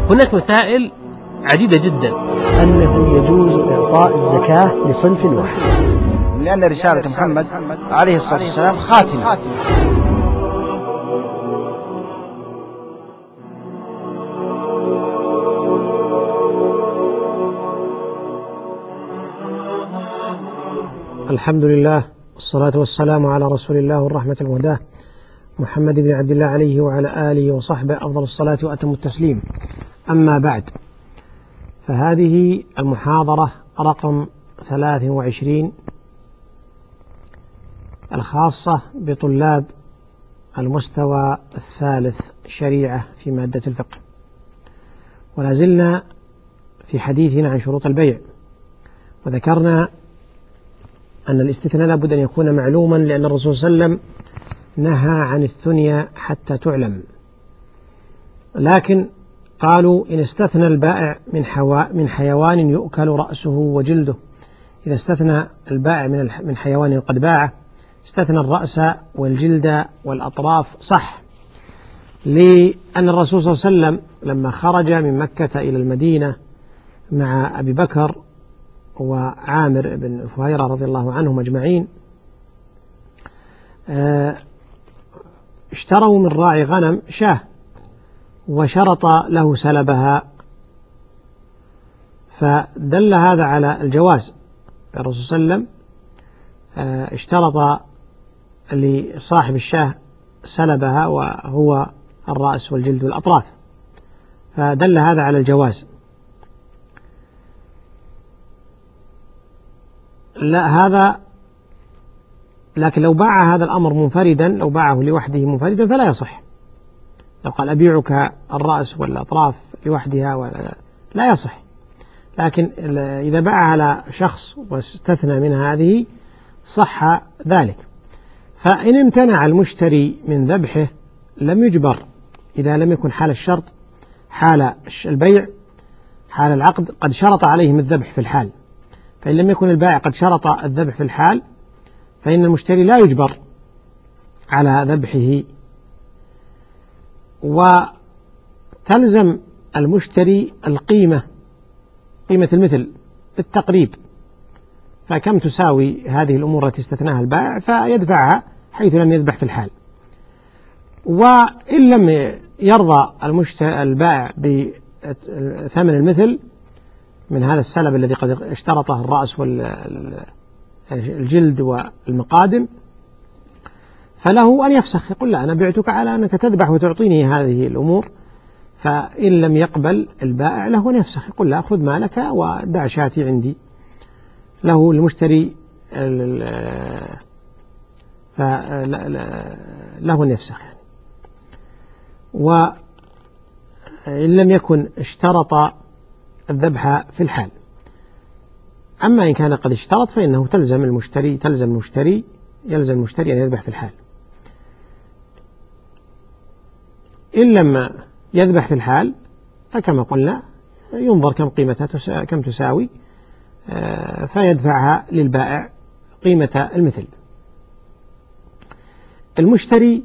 هناك مسائل عديدة جدا. أنه يجوز إعطاء الزكاة لصنف واحد، لأن رسالة محمد عليه الصلاة والسلام خاتمة. الحمد لله والصلاة والسلام على رسول الله والرحمة المهداة محمد بن عبد الله عليه وعلى آله وصحبه أفضل الصلاة وأتم التسليم. أما بعد، فهذه المحاضرة رقم 23 الخاصة بطلاب المستوى الثالث شريعة في مادة الفقه، ولا زلنا في حديثنا عن شروط البيع، وذكرنا أن الاستثناء لابد أن يكون معلوما، لأن الرسول صلى الله عليه وسلم نهى عن الثنيا حتى تعلم. لكن قالوا إن استثنى البائع من حيوان يؤكل رأسه وجلده، إذا استثنى البائع من حيوان قد باعه استثنى الرأس والجلد والأطراف، صح، لأن الرسول صلى الله عليه وسلم لما خرج من مكة إلى المدينة مع أبي بكر وعامر بن فهيرة رضي الله عنهم أجمعين، اشتروا من راعي غنم شاه وشرط له سلبها، فدل هذا على الجواز. الرسول صلى الله عليه وسلم اشترط لصاحب الشاه سلبها وهو الرأس والجلد والأطراف، فدل هذا على الجواز. لا هذا، لكن لو باع هذا الأمر منفردا، لو باعه لوحده منفردا فلا يصح. لو قال أبيعك الرأس والأطراف لوحدها لا يصح. لكن إذا باع على شخص واستثنى من هذه صح ذلك. فإن امتنع المشتري من ذبحه لم يجبر، إذا لم يكن حال الشرط، حال البيع، حال العقد قد شرط عليهم الذبح في الحال، فإن لم يكن البائع قد شرط الذبح في الحال فإن المشتري لا يجبر على ذبحه، وتلزم المشتري قيمة المثل بالتقريب، فكم تساوي هذه الأمور التي استثناها البائع فيدفعها حيث لم يذبح في الحال. وإن لم يرضى البائع بثمن المثل من هذا السلب الذي قد اشترطه الرأس والجلد والمقادم، فله أن يفسخ، يقول لا أنا بعتك على أنك تذبح وتعطيني هذه الأمور. فإن لم يقبل البائع له أن يفسخ، يقول لا خذ مالك ودع شاتي عندي، له المشتري له أن يفسخ يعني. وإن لم يكن اشترط الذبح في الحال. أما إن كان قد اشترط فإنه يلزم المشتري أن يذبح في الحال. إن لم يذبح في الحال فكما قلنا ينظر كم قيمتها كم تساوي، فيدفعها للبائع قيمة المثل. المشتري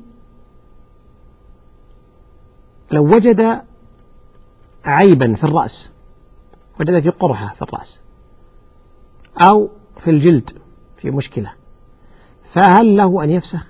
لو وجد عيبا في الرأس، وجد في قرحة في الرأس أو في الجلد في مشكلة، فهل له أن يفسخ؟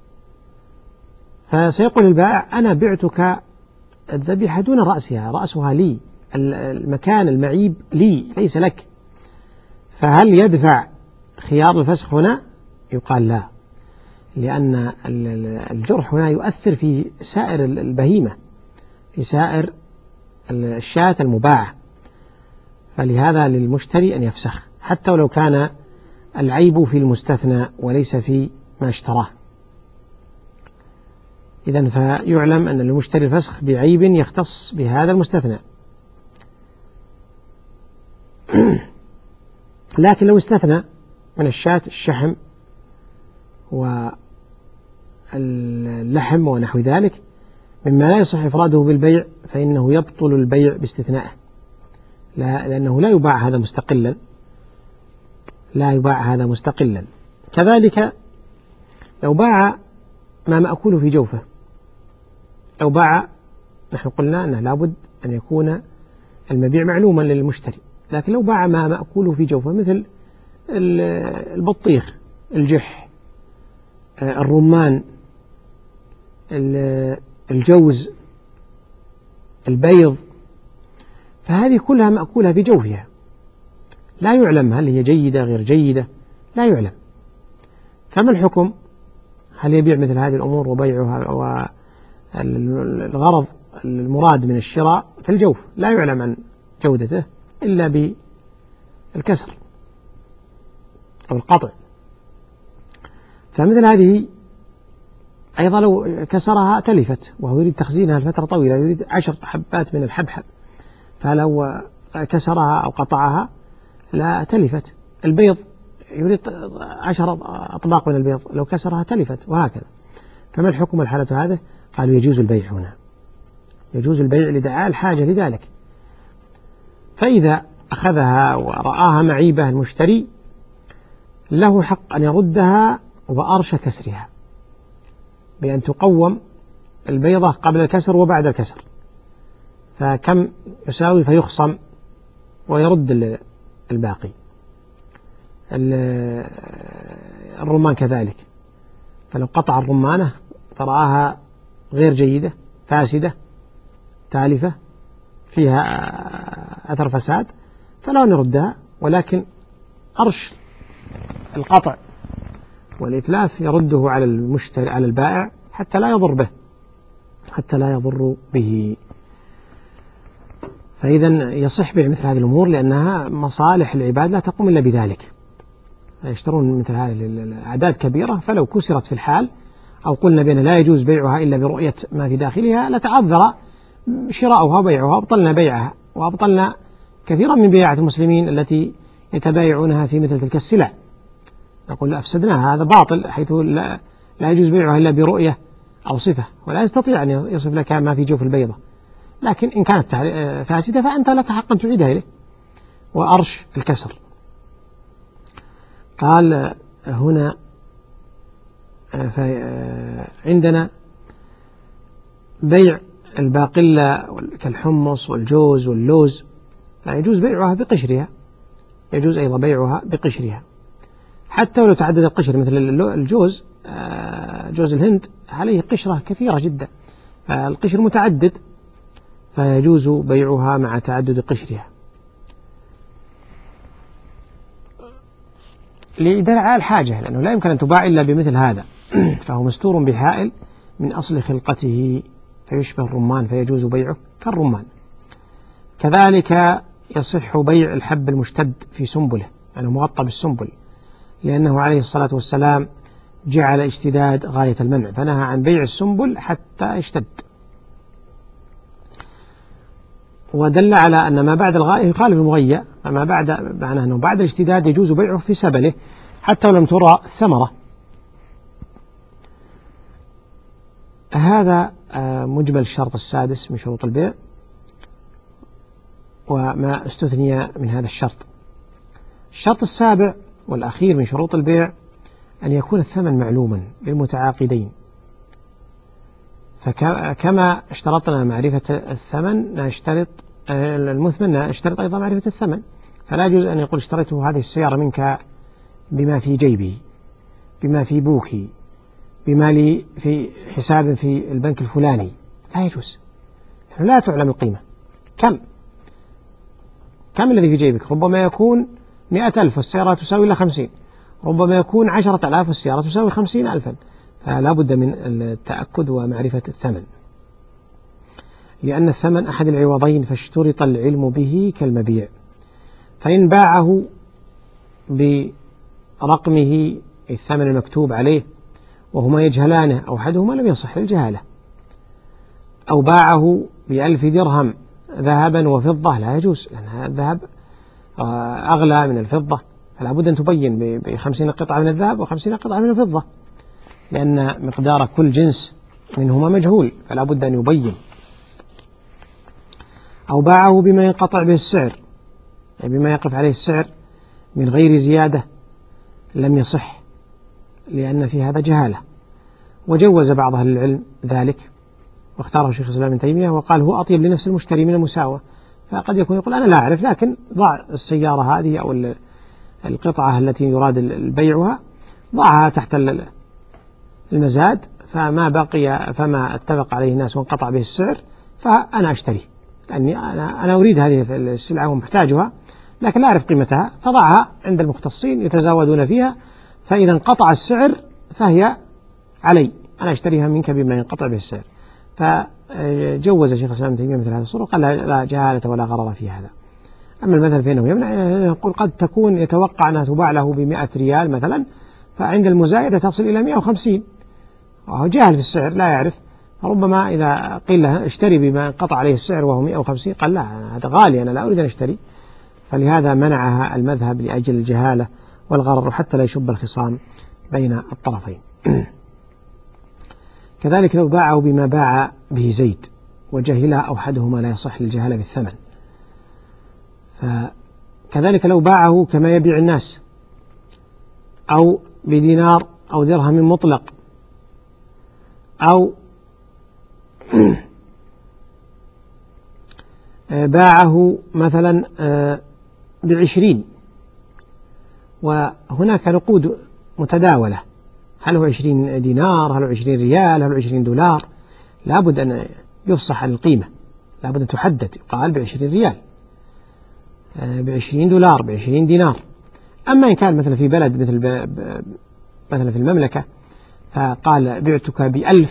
فسيقول البائع أنا بعتك الذبيحة دون رأسها لي، المكان المعيب لي ليس لك، فهل يدفع خيار الفسخ هنا؟ يقال لا، لأن الجرح هنا يؤثر في سائر البهيمة، في سائر الشاة المباعة، فلهذا للمشتري أن يفسخ حتى ولو كان العيب في المستثنى وليس في ما اشتراه. إذن فيعلم أن المشتري الفسخ بعيب يختص بهذا المستثنى. لكن لو استثنى من الشاة الشحم واللحم ونحو ذلك مما لا يصح إفراده بالبيع فإنه يبطل البيع باستثنائه، لأنه لا يباع هذا مستقلا. كذلك لو باع ما مأكول في جوفه، لو باع، نحن قلنا أنه لابد أن يكون المبيع معلوما للمشتري. لكن لو باع ما مأكوله في جوفه مثل البطيخ، الجح، الرمان، الجوز، البيض، فهذه كلها مأكولها في جوفها، لا يعلم هل هي جيدة غير جيدة، لا يعلم. فما الحكم؟ هل يبيع مثل هذه الأمور وبيعها والغرض المراد من الشراء في الجوف لا يعلم عن جودته إلا بالكسر أو القطع؟ فمثل هذه أيضا لو كسرها تلفت وهو يريد تخزينها لفترة طويلة، يريد 10 حبات من الحبحب، فلو كسرها أو قطعها لا تلفت. البيض يريد 10 أطباق من البيض، لو كسرها تلفت، وهكذا. فما الحكم الحالة هذا؟ قالوا يجوز البيع هنا، يجوز البيع لدعاء الحاجة لذلك. فإذا أخذها ورآها معيبة المشتري له حق أن يردها وأرش كسرها، بأن تقوم البيضة قبل الكسر وبعد الكسر، فكم يساوي فيخصم ويرد الباقي. الرمان كذلك، فلو قطع الرمانة فرآها غير جيدة، فاسدة، تالفة، فيها أثر فساد، فلا نردها، ولكن أرش القطع والإتلاف يرده على المشتري، على البائع، حتى لا يضر به، حتى لا يضر به. فإذا يصح بيع مثل هذه الأمور لأنها مصالح العباد لا تقوم إلا بذلك. يشترون مثل هذه الأعداد كبيرة، فلو كسرت في الحال أو قلنا بأن لا يجوز بيعها إلا برؤية ما في داخلها لتعذر شراؤها وبيعها، وأبطلنا بيعها وأبطلنا كثيرا من بيعات المسلمين التي يتبايعونها في مثل تلك السلع. نقول لا، أفسدناها، هذا باطل، حيث لا يجوز بيعها إلا برؤية أو صفة، ولا يستطيع أن يصف لك ما في جوف البيضة. لكن إن كانت فاسدة فأنت لك حق أن تعيدها إليه وأرش الكسر. قال هنا عندنا بيع الباقلة كالحمص والجوز واللوز لا يجوز بيعها بقشرها، يجوز أيضا بيعها بقشرها، حتى ولو تعدد القشر. مثل الجوز، جوز الهند عليه قشرة كثيرة جدا، القشر متعدد، فيجوز بيعها مع تعدد قشرها لدرع الحاجة، لأنه لا يمكن أن تباع إلا بمثل هذا، فهو مستور بحائل من أصل خلقته فيشبه الرمان، فيجوز بيعه كالرمان. كذلك يصح بيع الحب المشتد في سنبله، يعني مغطى بالسنبل، لأنه عليه الصلاة والسلام جعل اشتداد غاية المنع، فنهى عن بيع السنبل حتى يشتد، ودل على أن ما بعد الغاية يخالف المغية، فما بعد معناه أنه بعد الاشتداد يجوز بيعه في سبله حتى ولم ترى الثمرة. هذا مجمل الشرط السادس من شروط البيع وما استثني من هذا الشرط. الشرط السابع والأخير من شروط البيع أن يكون الثمن معلوما للمتعاقدين، فكما اشترطنا معرفة الثمن نشترط المثمن نشترط أيضا معرفة الثمن. فلا يجوز أن يقول اشتريته هذه السيارة منك بما في جيبي، بما في بوكي، بما لي في حساب في البنك الفلاني، لا يجوز، لا تعلم القيمة. كم الذي في جيبك؟ ربما يكون 100,000 والسيارة تساوي إلا 50، ربما يكون 10,000 والسيارة تساوي 50,000. فلا بد من التأكد ومعرفة الثمن، لأن الثمن أحد العوضين، فاشترط العلم به كالمبيع. فإن باعه برقمه الثمن المكتوب عليه وهما يجهلانه أو أحدهما لم يصح للجهالة، أو باعه ب1,000 درهم ذهبا وفضة لا يجوز، لأن الذهب أغلى من الفضة، فلا بد أن تبين ب50 قطعة من الذهب و50 قطعة من الفضة، لأن مقدار كل جنس منهما مجهول، فلا بد أن يبين. أو باعه بما ينقطع به السعر، يعني بما يقف عليه السعر من غير زيادة، لم يصح، لأن في هذا جهالة. وجوز بعض أهل العلم ذلك، واختاره شيخ الإسلام ابن تيمية وقال هو أطيب لنفس المشتري من المساواة. فقد يكون يقول أنا لا أعرف، لكن ضع السيارة هذه أو القطعة التي يراد بيعها ضعها تحت المزاد، فما بقي فما اتفق عليه الناس وانقطع به السعر فأنا أشتري، لأني أنا أريد هذه السلعة ومحتاجها لكن لا أعرف قيمتها، فضعها عند المختصين يتزاودون فيها، فإذا انقطع السعر فهي علي، أنا أشتريها منك بما ينقطع به السعر. فجوز شيخ الإسلام ابن تيمية مثل هذه الصورة، قال لا جهالة ولا غرر في هذا. أما المثل فإنه يمنع، يقول قد تكون يتوقع أنها تباع له ب100 ريال مثلا، فعند المزايدة تصل إلى 150، وهو جاهل في السعر لا يعرف، ربما إذا قيل له اشتري بما انقطع عليه السعر وهو 150 قال لا هذا غالي أنا لا أريد أن أشتري، فلهذا منعها المذهب لأجل الجهالة والغرر حتى لا يشب الخصام بين الطرفين. كذلك لو باعه بما باع به زيد وجهلها أو أحدهما لا يصح للجهالة بالثمن، فكذلك لو باعه كما يبيع الناس أو بدينار أو درهم مطلق أو باعه مثلا ب20 وهناك نقود متداولة، هل هو 20 دينار، هل هو 20 ريال، هل هو 20 دولار، لابد أن يفصح عن القيمة، لابد أن تحدد، يقال ب20 ريال، ب20 دولار، ب20 دينار. أما إن كان مثلا في بلد مثلا في المملكة فقال بعتك ب1000،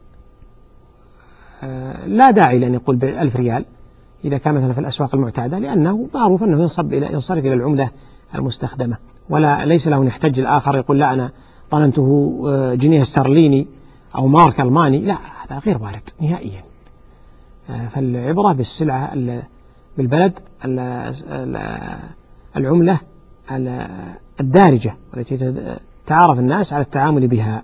لا داعي لأن يقول ب1000 ريال إذا كان مثلا في الأسواق المعتادة، لأنه معروف أنه ينصرف إلى العملة المستخدمة، ولا ليس له يحتج الآخر يقول لا أنا ظننته جنيه استرليني أو مارك ألماني، لا هذا غير وارد نهائيا. فالعبرة بالسلعة بالبلد العملة الدارجة التي تعرف الناس على التعامل بها.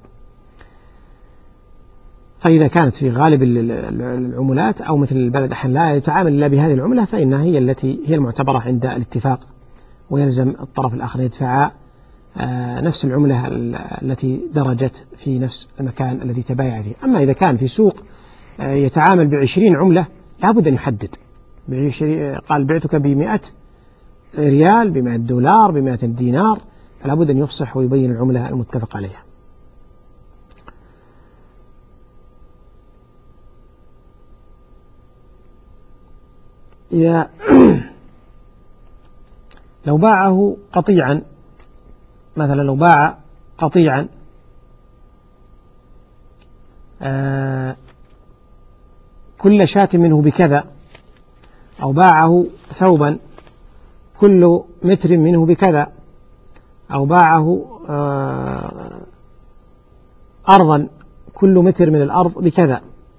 فإذا كانت في غالب العملات أو مثل البلد أحيانا لا يتعامل إلا بهذه العملة فإنها هي التي هي المعتبرة عند الاتفاق، ويلزم الطرف الآخر يدفع نفس العملة التي درجت في نفس المكان الذي تبايع فيه. أما إذا كان في سوق يتعامل ب20 عملة لابد أن يحدد، قال بعتك ب100 ريال، ب100 دولار، ب100 دينار، فلابد أن يفصح ويبين العملة المتفق عليها. لو باعه قطيعا مثلا، لو باع قطيعا كل شاة منه بكذا، أو باعه ثوبا كل متر منه بكذا، أو باعه أرضا كل متر من الأرض بكذا،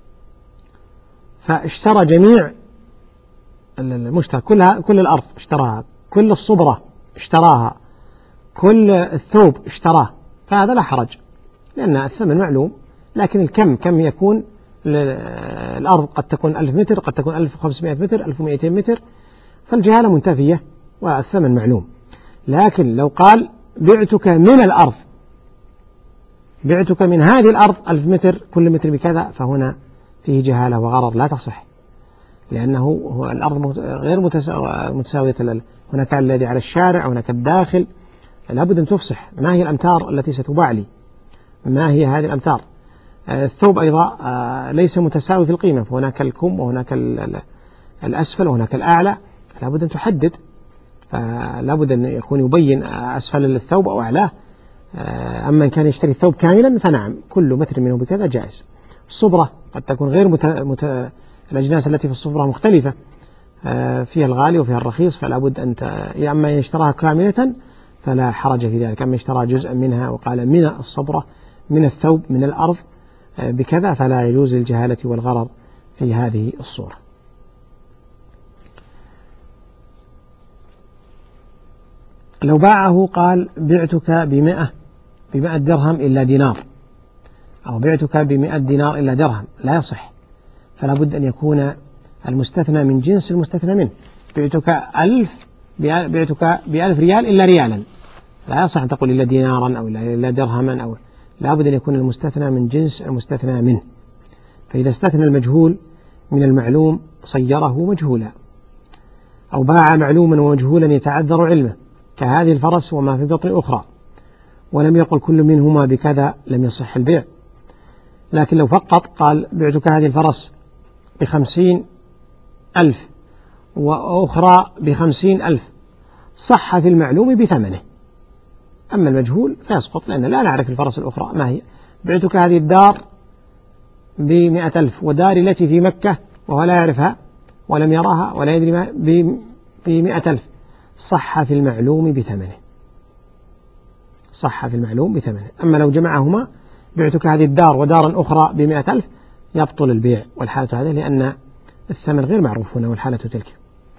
فاشترى جميع المشترى كل الأرض اشتراها، كل الصبرة اشتراها، كل الثوب اشتراه، فهذا لا حرج لأن الثمن معلوم، لكن الكم كم يكون، الأرض قد تكون 1000 متر، قد تكون 1500 متر، 1200 متر، فالجهالة منتفية والثمن معلوم. لكن لو قال بعتك من الأرض، بعتك من هذه الأرض 1000 متر كل متر بكذا، فهنا فيه جهالة وغرر لا تصح، لأنه الأرض غير متساوية، هناك الذي على الشارع وهناك الداخل، لابد أن تفصح ما هي الأمتار التي ستباع لي، ما هي هذه الأمتار. الثوب أيضا ليس متساوي في القيمة، فهناك الكم وهناك الأسفل وهناك الأعلى، لابد أن تحدد، لابد أن يكون يبين أسفل الثوب أو أعلاه. أما إن كان يشتري الثوب كاملا فنعم كل متر منه بكذا جائز. الصبرة قد تكون غير الأجناس التي في الصبرة مختلفة، فيها الغالي وفيها الرخيص، فلا بد أن أما إن اشتراها كاملة فلا حرج في ذلك، أما اشترى جزءا منها وقال من الصبرة من الثوب من الأرض بكذا فلا يجوز الجهالة والغرر في هذه الصورة. لو باعه قال بعتك ب100 درهم إلا دينار، أو بعتك ب100 دينار إلا درهم، لا يصح، فلا بد أن يكون المستثنى من جنس المستثنى منه. بعتك ب1000 ريال إلا ريالا، لا يصح أن تقول إلا دينارا أو إلا درهما، أو لا بد أن يكون المستثنى من جنس المستثنى منه. فإذا استثنى المجهول من المعلوم صيره مجهولا، أو باع معلوما ومجهولا يتعذر علمه كهذه الفرس وما في بطن أخرى، ولم يقل كل منهما بكذا لم يصح البيع. لكن لو فقط قال بعتك هذه الفرس ب50,000 وأخرى ب50,000 صح في المعلوم بثمنه. أما المجهول فيسقط، لأن لا نعرف الفرس الأخرى ما هي. بعتك هذه الدار ب100,000 وداري التي في مكة وهو لا يعرفها ولم يراها ولا يدري ما ب100,000 صح في المعلوم بثمنه، صح في المعلوم بثمنه. أما لو جمعهما بعتك هذه الدار ودارا أخرى ب100,000 يبطل البيع والحالة هذه، لأن الثمن غير معروف هنا والحالة تلك.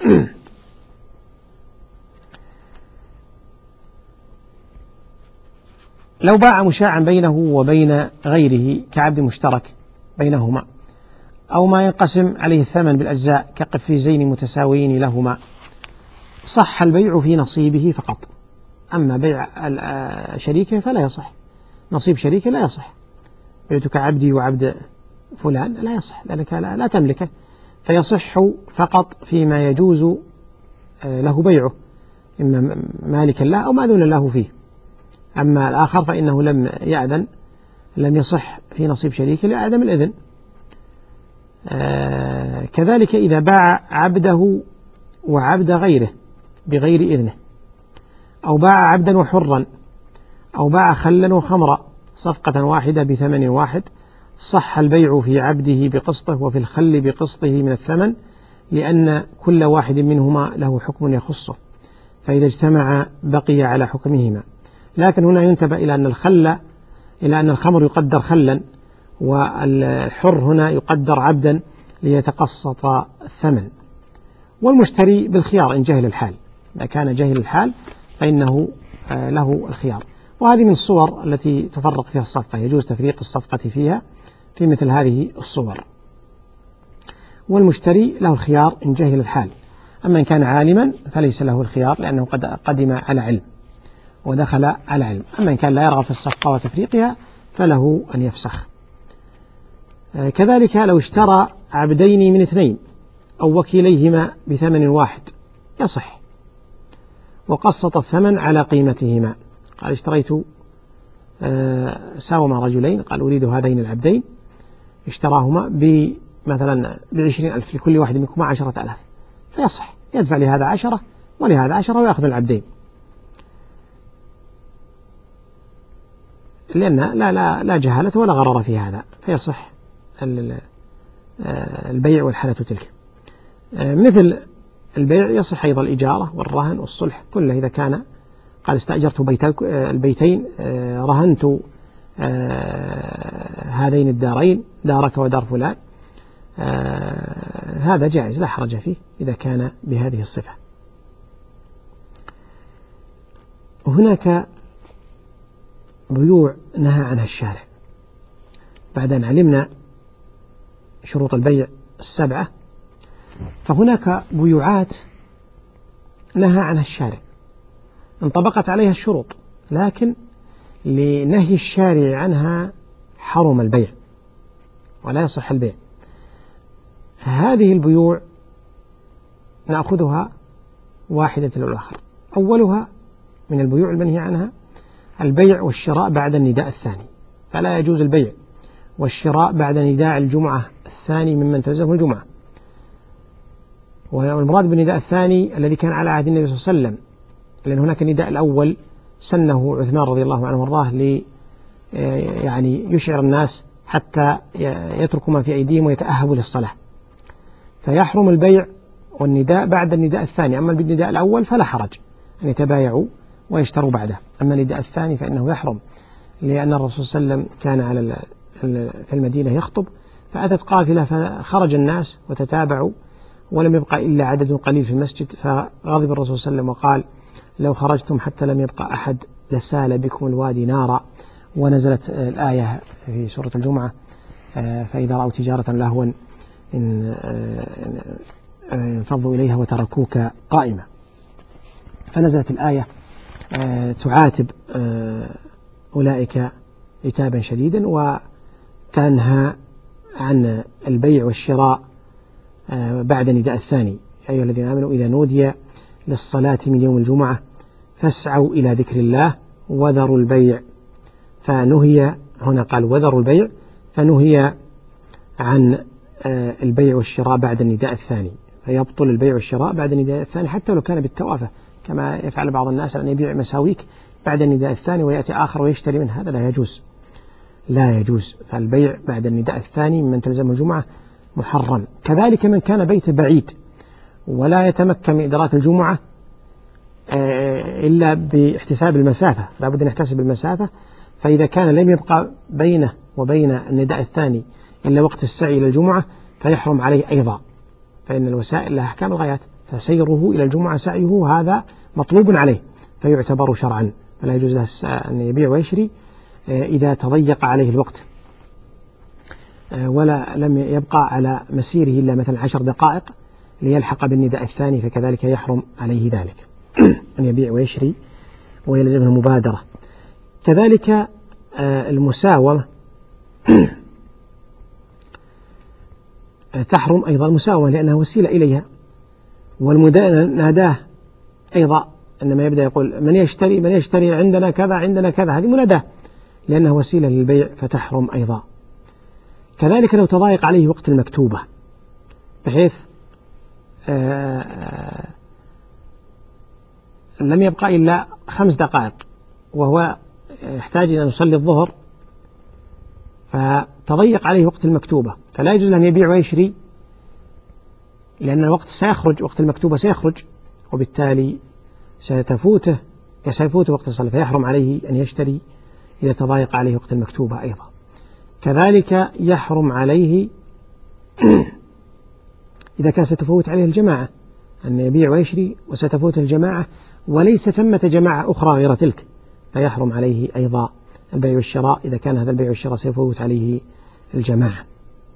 لو باع مشاعا بينه وبين غيره كعبد مشترك بينهما، أو ما ينقسم عليه الثمن بالأجزاء كقفيزين متساويين لهما، صح البيع في نصيبه فقط. أما بيع شريكه فلا يصح، نصيب شريكه لا يصح. بعتك عبدي وعبد فلان لا يصح لأنك لا تملكه، فيصح فقط فيما يجوز له بيعه، إما مالكا له أو مأذونا له فيه. أما الآخر فإنه لم يأذن، لم يصح في نصيب شريكه لعدم الإذن. كذلك إذا باع عبده وعبد غيره بغير إذنه، أو باع عبدا وحرا، أو باع خلا وخمرا صفقة واحدة بثمن واحد، صح البيع في عبده بقسطه وفي الخل بقسطه من الثمن، لأن كل واحد منهما له حكم يخصه، فإذا اجتمع بقي على حكمهما. لكن هنا ينتبه إلى أن الخمر يقدر خلا، والحر هنا يقدر عبدا ليتقسط الثمن. والمشتري بالخيار إن جهل الحال، إذا كان جهل الحال فإنه له الخيار. وهذه من الصور التي تفرق فيها الصفقة، يجوز تفريق الصفقة فيها في مثل هذه الصور. والمشتري له الخيار إن جهل الحال، أما إن كان عالما فليس له الخيار لأنه قد قدم على علم ودخل على علم. أما إن كان لا يرغب في الصفقة وتفريقها فله أن يفسخ. كذلك لو اشترى عبدين من اثنين أو وكيليهما بثمن واحد يصح، وقسط الثمن على قيمتهما. قال اشتريت ساوم رجلين، قال أريد هذين العبدين، اشتراهما مثلا ب20,000 لكل واحد منكما 10,000، فيصح يدفع لهذا 10 ولهذا 10 ويأخذ العبدين، لأن لا جهالة ولا غرر في هذا، فيصح البيع والحالة تلك. مثل البيع يصح أيضا الإجارة والرهن والصلح كله، إذا كان قال استأجرت البيتين رهنت هذين الدارين دارك ودار فلان، هذا جائز لا حرج فيه إذا كان بهذه الصفة. هناك بيوع نهى عنها الشارع بعد أن علمنا شروط البيع 7، فهناك بيوعات نهى عنها الشارع انطبقت عليها الشروط، لكن لنهي الشارع عنها حرم البيع ولا يصح البيع. هذه البيوع نأخذها واحدة للآخر. أولها من البيوع المنهي عنها البيع والشراء بعد النداء الثاني، فلا يجوز البيع والشراء بعد نداء الجمعة الثاني ممن تلزمه الجمعة. والمراد بالنداء الثاني الذي كان على عهد النبي صلى الله عليه وسلم، لأن هناك النداء الأول سنه عثمان رضي الله عنه وارضاه يعني يشعر الناس حتى يتركوا ما في أيديهم ويتأهبوا للصلاة، فيحرم البيع والنداء بعد النداء الثاني. أما بالنداء الأول فلا حرج أن يتبايعوا ويشتروا بعده، أما النداء الثاني فإنه يحرم، لأن الرسول صلى الله عليه وسلم كان في المدينة يخطب، فأتت قافلة فخرج الناس وتتابعوا ولم يبقى إلا عدد قليل في المسجد، فغضب الرسول صلى الله عليه وسلم وقال لو خرجتم حتى لم يبقى أحد لسال بكم الوادي نارا. ونزلت الآية في سورة الجمعة فإذا رأوا تجارة لهوا انفضوا إليها وتركوك قائمة. فنزلت الآية تعاتب أولئك عتابا شديدا وتنهى عن البيع والشراء بعد نداء الثاني: أيها الذين آمنوا إذا نودي للصلاة من يوم الجمعة فاسعوا إلى ذكر الله وذروا البيع. فنهي هنا، قال وذروا البيع، فنهي عن البيع والشراء بعد النداء الثاني، فيبطل البيع والشراء بعد النداء الثاني حتى لو كان بالتوافة، كما يفعل بعض الناس أن يبيع مساويك بعد النداء الثاني ويأتي آخر ويشتري منه، هذا لا يجوز، لا يجوز. فالبيع بعد النداء الثاني ممن تلزم الجمعة محرم. كذلك من كان بيته بعيد ولا يتمكن من إدراك الجمعة إلا باحتساب المسافة، لا بد أن يحتسب المسافة، فإذا كان لم يبقى بينه وبين النداء الثاني إلا وقت السعي إلى الجمعة فيحرم عليه أيضا، فإن الوسائل لها أحكام الغايات، فسيره إلى الجمعة سعيه هذا مطلوب عليه فيعتبر شرعا، فلا يجوز له أن يبيع ويشري إذا تضيق عليه الوقت ولا لم يبقى على مسيره إلا مثلا 10 دقائق ليلحق بالنداء الثاني، فكذلك يحرم عليه ذلك أن يبيع ويشري ويلزمه المبادرة. كذلك المساومة تحرم أيضا المساومة لأنها وسيلة إليها، والمناداة أيضا إنما يبدأ يقول من يشتري عندنا كذا عندنا كذا، هذه مناداة لأنها وسيلة للبيع فتحرم أيضا. كذلك لو تضايق عليه وقت المكتوبة بحيث لم يبقى إلا 5 دقائق وهو يحتاج إلى أن يصلي الظهر، فتضيق عليه وقت المكتوبة، فلا يجوز أن يبيع ويشري لأن الوقت سيخرج، وقت المكتوبة سيخرج، وبالتالي سيفوته وقت الصلاة، فيحرم عليه أن يشتري إذا تضايق عليه وقت المكتوبة أيضا. كذلك يحرم عليه إذا كان ستفوت عليه الجماعة أن يبيع ويشري وستفوت الجماعة وليس ثمة جماعة أخرى غير تلك، فيحرم عليه أيضا البيع والشراء إذا كان هذا البيع والشراء سيفوت عليه الجماعة،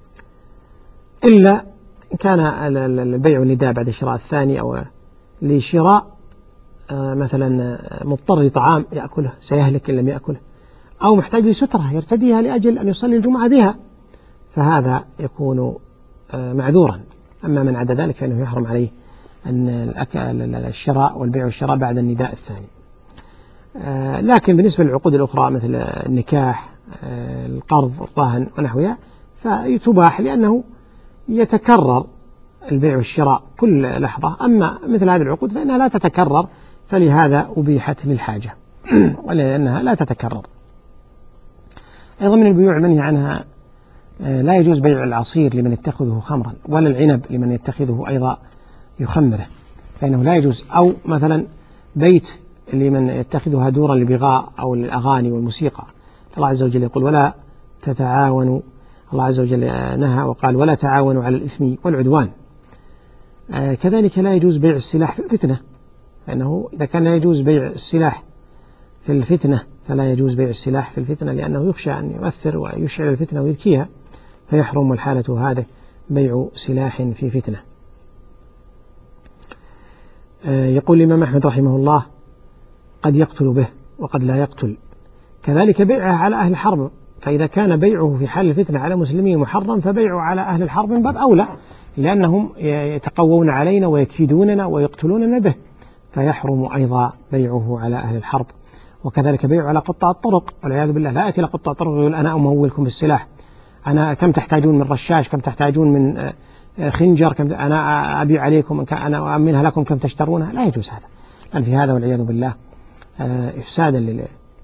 إلا إن كان البيع والنداء بعد الشراء الثاني أو لشراء مثلا مضطر لطعام يأكله سيهلك إن لم يأكله، أو محتاج لسترة يرتديها لأجل أن يصلي الجمعة بها، فهذا يكون معذورا. أما من عدا ذلك فإنه يحرم عليه أن الشراء والبيع والشراء بعد النداء الثاني. لكن بالنسبة للعقود الأخرى مثل النكاح، القرض، الرهن ونحوها فتباح لأنه يتكرر البيع والشراء كل لحظة، أما مثل هذه العقود فإنها لا تتكرر، فلهذا أبيحت للحاجة ولأنها لا تتكرر. أيضا من البيوع المنهي عنها لا يجوز بيع العصير لمن يتخذه خمرا، ولا العنب لمن يتخذه أيضا يخمره، فإنه لا يجوز. أو مثلا بيت لمن يتخذها دورا للبغاء أو للأغاني والموسيقى، الله عز وجل يقول ولا تتعاونوا، الله عز وجل نهى وقال ولا تعاونوا على الإثم والعدوان. كذلك لا يجوز بيع السلاح في الفتنة، فإنه إذا كان لا يجوز بيع السلاح في الفتنة فلا يجوز بيع السلاح في الفتنة، لأنه يخشى أن يؤثر ويشعل الفتنة ويذكيها، فيحرم الحالة هذه بيع سلاح في فتنة. يقول الإمام أحمد رحمه الله قد يقتل به وقد لا يقتل. كذلك بيعه على أهل الحرب، فإذا كان بيعه في حال الفتنة على مسلمين محرم، فبيعه على أهل الحرب من باب أولى، لأنهم يتقوون علينا ويكيدوننا ويقتلوننا به، فيحرم أيضا بيعه على أهل الحرب. وكذلك بيعه على قطاع الطرق، والعياذ بالله لا يأتي لقطاع الطرق يقول أنا أمولكم بالسلاح، أنا كم تحتاجون من رشاش، كم تحتاجون من خنجر، كم أنا أبيع عليكم، أنا أؤمنها لكم كم تشترونها، لا يجوز هذا، لأن في هذا والعياذ بالله إفسادا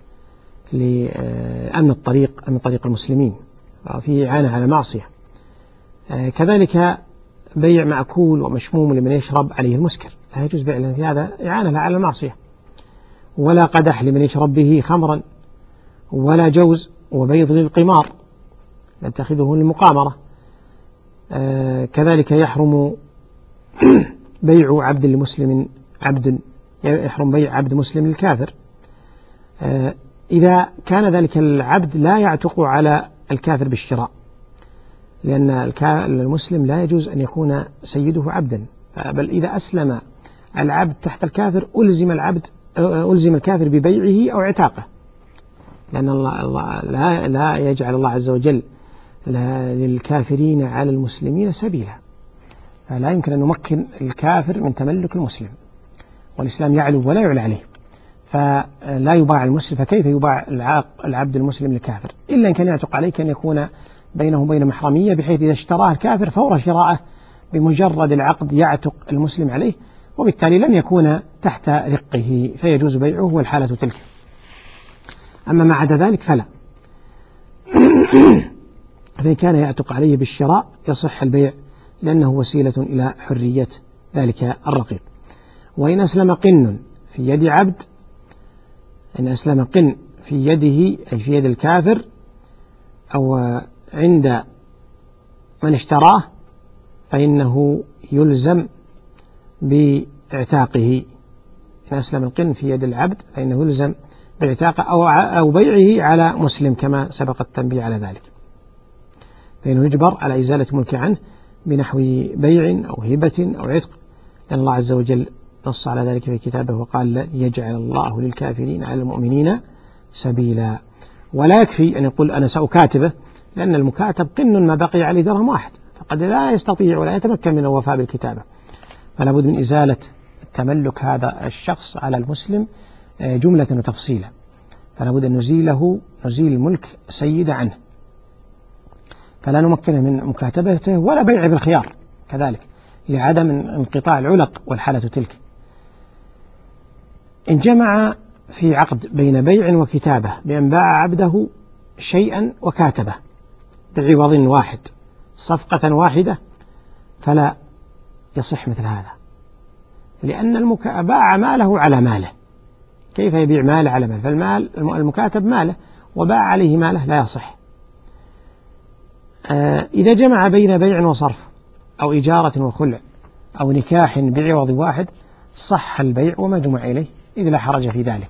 لأمن الطريق، أمن طريق المسلمين، وفيه إعانة على معصية. كذلك بيع مأكول ومشموم لمن يشرب عليه المسكر، لا يجوز بيع، لأن في هذا إعانة على المعصية. ولا قدح لمن يشرب به خمرا، ولا جوز وبيض للقمار يتخذه للمقامرة. كذلك يحرم بيع عبد لمسلم، يحرم بيع عبد مسلم للكافر إذا كان ذلك العبد لا يعتق على الكافر بالشراء، لأن المسلم لا يجوز أن يكون سيده عبدا، بل إذا أسلم العبد تحت الكافر ألزم الكافر ببيعه أو اعتاقه، لأن الله لا يجعل الله عز وجل للكافرين على المسلمين سبيلا. فلا يمكن أن نمكن الكافر من تملك المسلم، والإسلام يعلو ولا يعلى عليه، فلا يباع المسلم. فكيف يباع العبد المسلم للكافر؟ إلا إن كان يعتق عليه كان يكون بينه وبين محرمية، بحيث إذا اشتراه الكافر فور شراءه بمجرد العقد يعتق المسلم عليه، وبالتالي لن يكون تحت رقه فيجوز بيعه والحالة تلك. أما ما عدا ذلك فلا. فإن كان يعتق عليه بالشراء يصح البيع، لأنه وسيلة إلى حرية ذلك الرقيق. وإن أسلم قن في يد عبد، إن أسلم قن في يده أي في يد الكافر أو عند من اشتراه، فإنه يلزم باعتاقه. إن أسلم القن في يد العبد فإنه يلزم باعتاقه أو بيعه على مسلم، كما سبق التنبيه على ذلك، فإنه يجبر على إزالة ملك عنه بنحو بيع أو هبة أو عتق، لأن الله عز وجل نص على ذلك في كتابه وقال يجعل الله للكافرين على المؤمنين سبيلا. ولا يكفي أن يقول أنا سأكاتبه، لأن المكاتب قن ما بقي عليه درهم واحد، فقد لا يستطيع ولا يتمكن من الوفاء بالكتابة، فلا بد من إزالة تملك هذا الشخص على المسلم جملة وتفصيلا، فلا بد أن نزيل الملك سيد عنه، فلا نمكنه من مكاتبته ولا بيع بالخيار كذلك، لعدم انقطاع العلق والحالة تلك. إن جمع في عقد بين بيع وكتابة بأن باع عبده شيئا وكاتبه بعوض واحد صفقة واحدة فلا يصح مثل هذا، لأن باع ماله على ماله، كيف يبيع ماله على ماله؟ فالمال المكاتب ماله وباع عليه ماله، لا يصح. إذا جمع بين بيع وصرف أو إجارة وخلع أو نكاح بعوض واحد صح البيع وما جمع إليه، إذ لا حرج في ذلك.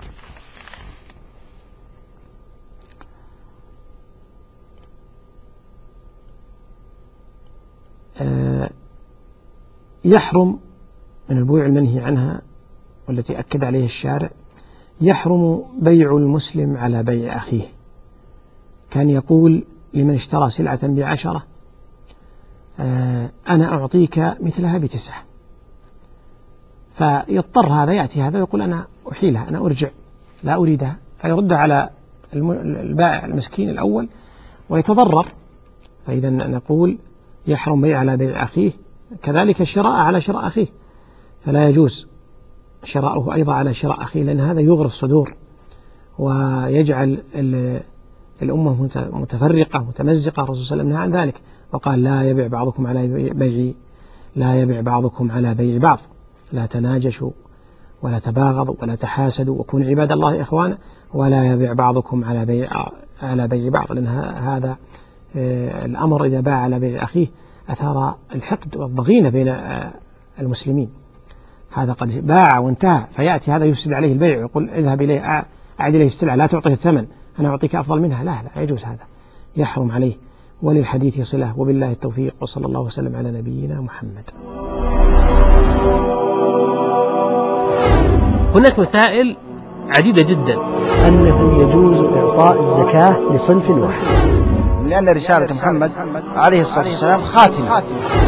يحرم من البيوع المنهي عنها والتي أكد عليه الشارع، يحرم بيع المسلم على بيع أخيه. كان يقول لمن اشترى سلعة ب10 أنا أعطيك مثلها ب9، فيضطر هذا يأتي هذا ويقول أنا أحيلها، أنا أرجع لا أريدها، فيرد على البائع المسكين الأول ويتضرر. فإذا نقول يحرم بيع على بيع أخيه، كذلك الشراء على شراء أخيه، فلا يجوز شراؤه أيضا على شراء أخيه، لأن هذا يغري الصدور ويجعل الأمة متفرقة متمزقة. الرسول صلى الله عليه وسلم نهى عن ذلك وقال لا يبيع بعضكم على بيع بعض، لا تناجشوا ولا تباغضوا ولا تحاسدوا وكونوا عباد الله إخوانا، ولا يبيع بعضكم على بيع بعض، لأن هذا الأمر إذا باع على بيع أخيه أثار الحقد والضغينة بين المسلمين. هذا قد باع وانتهى، فيأتي هذا يفسد عليه البيع ويقول اذهب إليه أعد إليه السلعة لا تعطيه الثمن، أنا أعطيك أفضل منها. لا يجوز، هذا يحرم عليه. وللحديث صلة، وبالله التوفيق، وصلى الله وسلم على نبينا محمد. هناك مسائل عديدة جدا. أنه يجوز إعطاء الزكاة لصنف واحد، لأن رسالة محمد عليه الصلاة والسلام خاتمة